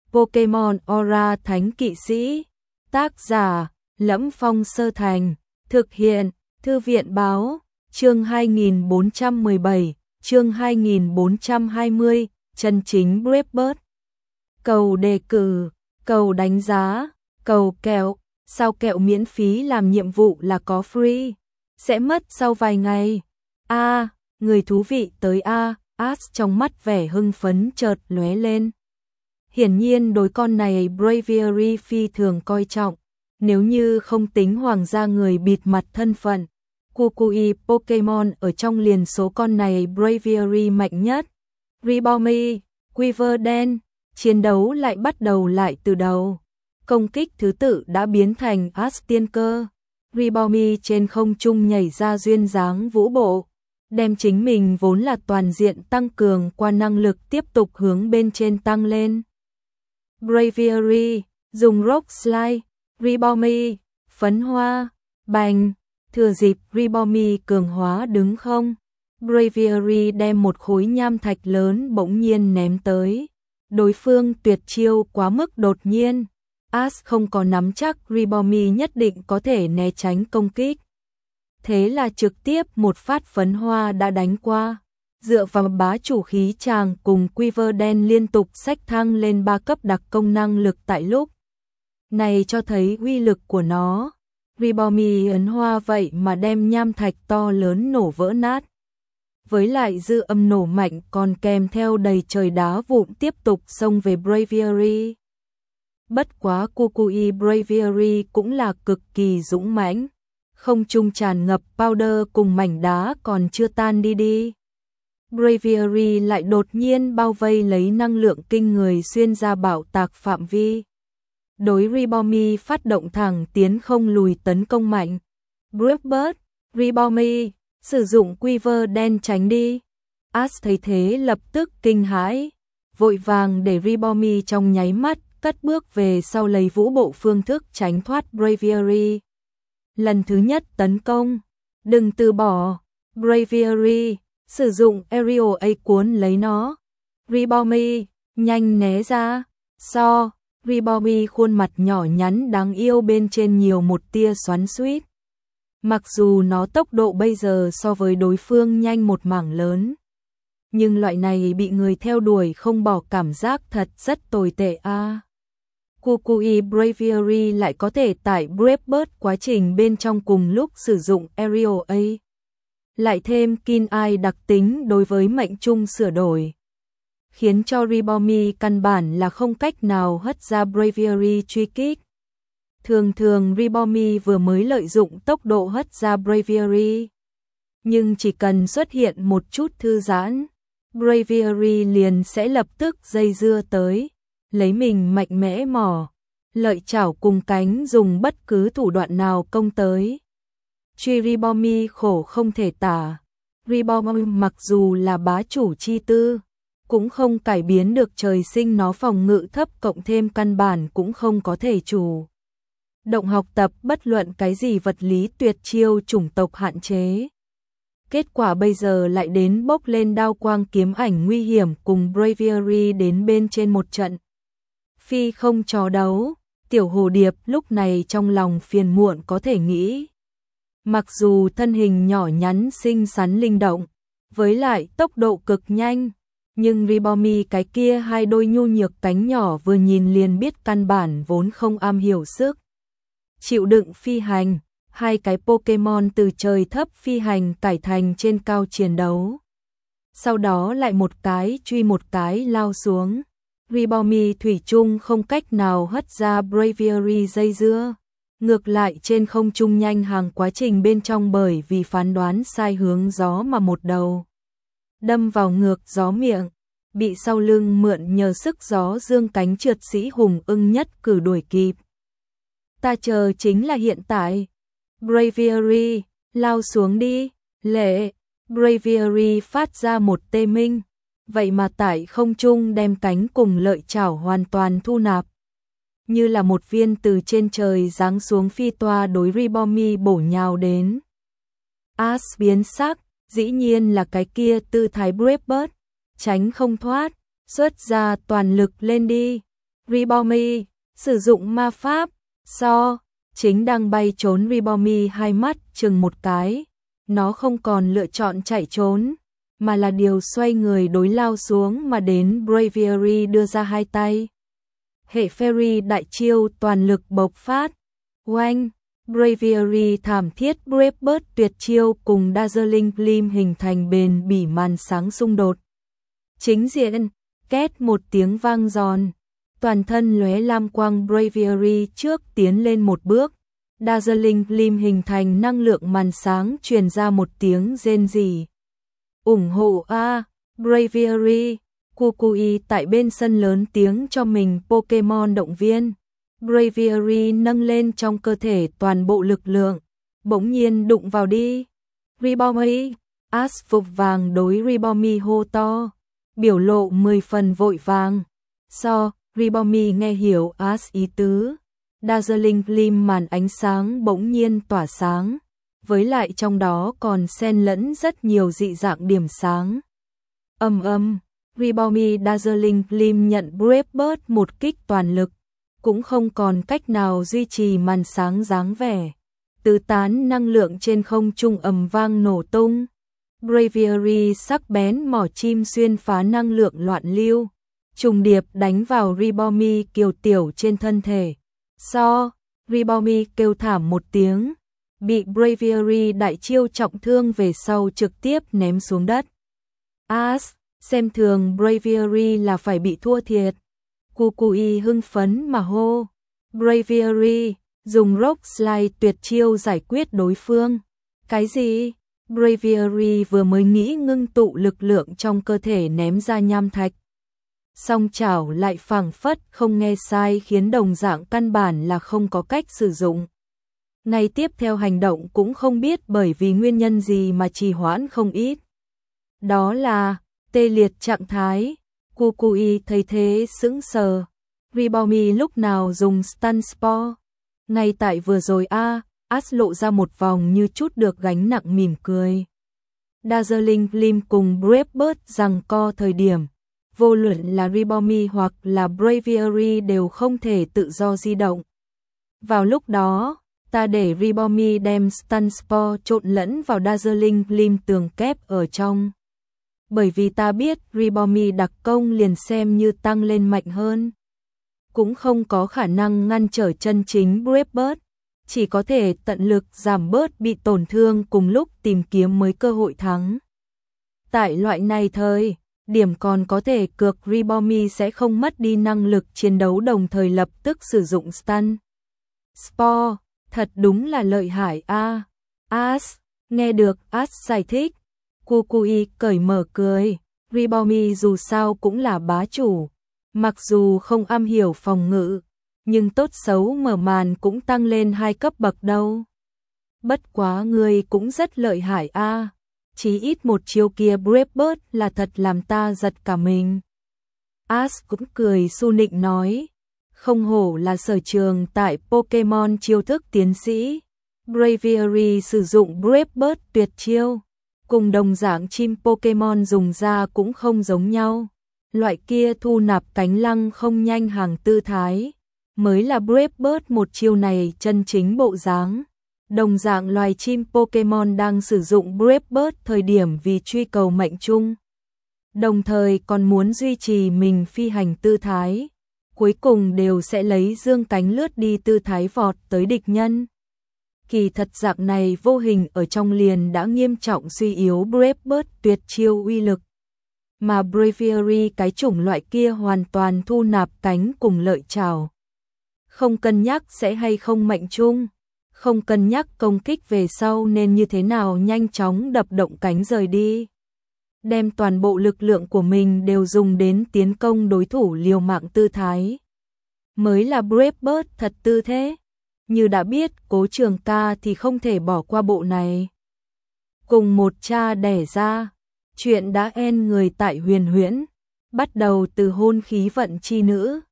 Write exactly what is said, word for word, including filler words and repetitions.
Pokémon Aura Thánh Kỵ Sĩ. Tác giả: Lẫm Phong Sơ Thành. Thực hiện: Thư viện báo. Chương hai nghìn bốn trăm mười bảy, chương hai nghìn bốn trăm hai mươi, chân chính Brave Bird. Cầu đề cử, cầu đánh giá, cầu kẹo. Sao kẹo miễn phí làm nhiệm vụ là có free? Sẽ mất sau vài ngày. A, à, người thú vị tới a, à, Ash trong mắt vẻ hưng phấn chợt lóe lên. Hiển nhiên đối con này Braviary phi thường coi trọng, nếu như không tính hoàng gia người bịt mặt thân phận. Kukui Pokemon ở trong liền số con này Braviary mạnh nhất. Ribombee, Quiver đen, chiến đấu lại bắt đầu lại từ đầu. Công kích thứ tự đã biến thành Ash tiên cơ. Ribombee trên không trung nhảy ra duyên dáng vũ bộ, đem chính mình vốn là toàn diện tăng cường qua năng lực tiếp tục hướng bên trên tăng lên. Braviary, dùng Rock Slide, Ribombee, phấn hoa, bành, thừa dịp Ribombee cường hóa đứng không. Braviary đem một khối nham thạch lớn bỗng nhiên ném tới. Đối phương tuyệt chiêu quá mức đột nhiên. Ash không có nắm chắc Ribombee nhất định có thể né tránh công kích. Thế là trực tiếp một phát phấn hoa đã đánh qua. Dựa vào bá chủ khí tràng cùng Quiver đen liên tục xách thăng lên ba cấp đặc công năng lực tại lúc này cho thấy uy lực của nó. Ribombee ấn hoa vậy mà đem nham thạch to lớn nổ vỡ nát. Với lại dư âm nổ mạnh còn kèm theo đầy trời đá vụn tiếp tục xông về Braviary. Bất quá Kukui Braviary cũng là cực kỳ dũng mãnh. Không trung tràn ngập powder cùng mảnh đá còn chưa tan đi đi. Braviary lại đột nhiên bao vây lấy năng lượng kinh người xuyên ra bạo tạc phạm vi. Đối Ribombee phát động thẳng tiến không lùi tấn công mạnh. Brave Bird, Ribombee, sử dụng Quiver đen tránh đi. Ash thấy thế lập tức kinh hãi, vội vàng để Ribombee trong nháy mắt cất bước về sau lấy vũ bộ phương thức tránh thoát Braviary. Lần thứ nhất tấn công, đừng từ bỏ. Braviary, sử dụng Aerial A cuốn lấy nó. Ribombee, nhanh né ra. So, Ribombee khuôn mặt nhỏ nhắn đáng yêu bên trên nhiều một tia xoắn xuýt. Mặc dù nó tốc độ bây giờ so với đối phương nhanh một mảng lớn, nhưng loại này bị người theo đuổi không bỏ cảm giác thật rất tồi tệ a. À. Kukui Braviary lại có thể tải Brave Bird quá trình bên trong cùng lúc sử dụng Aerial A. Lại thêm Keen Eye đặc tính đối với mệnh trung sửa đổi, khiến cho Ribombee căn bản là không cách nào hất ra Braviary truy kích. Thường thường Ribombee vừa mới lợi dụng tốc độ hất ra Braviary, nhưng chỉ cần xuất hiện một chút thư giãn, Braviary liền sẽ lập tức dây dưa tới, lấy mình mạnh mẽ mỏ, lợi chảo cùng cánh dùng bất cứ thủ đoạn nào công tới. Truy Ribombee khổ không thể tả. Ribombee mặc dù là bá chủ chi tư, cũng không cải biến được trời sinh nó phòng ngự thấp cộng thêm căn bản cũng không có thể chủ động học tập bất luận cái gì vật lý tuyệt chiêu chủng tộc hạn chế. Kết quả bây giờ lại đến bốc lên đao quang kiếm ảnh nguy hiểm cùng Braviary đến bên trên một trận. Phi không trò đấu, tiểu hồ điệp lúc này trong lòng phiền muộn có thể nghĩ. Mặc dù thân hình nhỏ nhắn xinh xắn linh động, với lại tốc độ cực nhanh, nhưng Ribombee cái kia hai đôi nhu nhược cánh nhỏ vừa nhìn liền biết căn bản vốn không am hiểu sức chịu đựng phi hành. Hai cái Pokemon từ trời thấp phi hành cải thành trên cao chiến đấu. Sau đó lại một cái truy một cái lao xuống. Ribombee thủy chung không cách nào hất ra Braviary dây dưa. Ngược lại trên không trung nhanh hàng quá trình bên trong bởi vì phán đoán sai hướng gió mà một đầu đâm vào ngược gió miệng, bị sau lưng mượn nhờ sức gió dương cánh trượt sĩ hùng ưng nhất cử đuổi kịp. Ta chờ chính là hiện tại. Braviary, lao xuống đi. Lệ, Braviary phát ra một tê minh, vậy mà tại không trung đem cánh cùng lợi chảo hoàn toàn thu nạp. Như là một viên từ trên trời giáng xuống phi toa đối Ribombee bổ nhào đến. Ash biến sắc, dĩ nhiên là cái kia tư thái Brave Bird, tránh không thoát, xuất ra toàn lực lên đi. Ribomi, sử dụng ma pháp, so, chính đang bay trốn Ribomi hai mắt chừng một cái, nó không còn lựa chọn chạy trốn, mà là điều xoay người đối lao xuống mà đến Braviary đưa ra hai tay. Hệ Fairy đại chiêu toàn lực bộc phát, oanh, Braviary thảm thiết Brave tuyệt chiêu cùng Dazzling Gleam hình thành bền bỉ màn sáng xung đột. Chính diện, két một tiếng vang giòn, toàn thân lóe lam quang Braviary trước tiến lên một bước, Dazzling Gleam hình thành năng lượng màn sáng truyền ra một tiếng rên rỉ. Ủng hộ a, Braviary, Kukui tại bên sân lớn tiếng cho mình Pokemon động viên. Braviary nâng lên trong cơ thể toàn bộ lực lượng, bỗng nhiên đụng vào đi. Ribomi, Ash phục vàng đối Ribomi hô to, biểu lộ mười phần vội vàng. So, Ribomi nghe hiểu Ash ý tứ. Dazzling Gleam màn ánh sáng bỗng nhiên tỏa sáng, với lại trong đó còn xen lẫn rất nhiều dị dạng điểm sáng. Âm âm, Ribomi Dazzling Gleam nhận Brave một kích toàn lực, cũng không còn cách nào duy trì màn sáng dáng vẻ. Tứ tán năng lượng trên không trung ầm vang nổ tung. Braviary sắc bén mỏ chim xuyên phá năng lượng loạn lưu, trùng điệp đánh vào Ribomi kiều tiểu trên thân thể. So, Ribomi kêu thảm một tiếng, bị Braviary đại chiêu trọng thương về sau trực tiếp ném xuống đất. Ash, xem thường Braviary là phải bị thua thiệt. Kukui hưng phấn mà hô. Braviary, dùng Rock Slide tuyệt chiêu giải quyết đối phương. Cái gì? Braviary vừa mới nghĩ ngưng tụ lực lượng trong cơ thể ném ra nham thạch. Song chảo lại phảng phất không nghe sai khiến đồng dạng căn bản là không có cách sử dụng. Ngay tiếp theo hành động cũng không biết bởi vì nguyên nhân gì mà trì hoãn không ít. Đó là tê liệt trạng thái. Kukui thấy thế sững sờ. Ribomi lúc nào dùng Stun Spore? Ngay tại vừa rồi a, à, Ash lộ ra một vòng như chút được gánh nặng mỉm cười. Dazzling Gleam cùng Brave giằng co thời điểm, vô luận là Ribomi hoặc là Braviary đều không thể tự do di động. Vào lúc đó, ta để Ribomi đem Stun Spore trộn lẫn vào Dazzling Gleam tường kép ở trong. Bởi vì ta biết Ribomi đặc công liền xem như tăng lên mạnh hơn, cũng không có khả năng ngăn trở chân chính Brave, chỉ có thể tận lực giảm bớt bị tổn thương cùng lúc tìm kiếm mới cơ hội thắng. Tại loại này thời điểm còn có thể cược Ribomi sẽ không mất đi năng lực chiến đấu đồng thời lập tức sử dụng Stun Spore, thật đúng là lợi hại a. À. Ash, nghe được Ash giải thích, Kukui cởi mở cười, Ribomi dù sao cũng là bá chủ, mặc dù không am hiểu phòng ngự, nhưng tốt xấu mở màn cũng tăng lên hai cấp bậc đâu. Bất quá ngươi cũng rất lợi hại a, à. Chí ít một chiêu kia Brave là thật làm ta giật cả mình. Ash cũng cười su nịnh nói, không hổ là sở trường tại Pokemon chiêu thức tiến sĩ. Braviary sử dụng Brave tuyệt chiêu, cùng đồng dạng chim Pokemon dùng ra cũng không giống nhau. Loại kia thu nạp cánh lăng không nhanh hàng tư thái, mới là Brave một chiêu này chân chính bộ dáng. Đồng dạng loài chim Pokemon đang sử dụng Brave thời điểm vì truy cầu mệnh chung, đồng thời còn muốn duy trì mình phi hành tư thái, cuối cùng đều sẽ lấy dương cánh lướt đi tư thái vọt tới địch nhân. Kỳ thật dạng này vô hình ở trong liền đã nghiêm trọng suy yếu Brave tuyệt chiêu uy lực. Mà Braviary cái chủng loại kia hoàn toàn thu nạp cánh cùng lợi chảo. Không cân nhắc sẽ hay không mệnh chung, không cân nhắc công kích về sau nên như thế nào nhanh chóng đập động cánh rời đi. Đem toàn bộ lực lượng của mình đều dùng đến tiến công đối thủ liều mạng tư thái. Mới là Brave thật tư thế. Như đã biết Cố Trường Ca thì không thể bỏ qua bộ này. Cùng một cha đẻ ra, chuyện đã en người tại Huyền Huyễn, bắt đầu từ hôn khí vận chi nữ.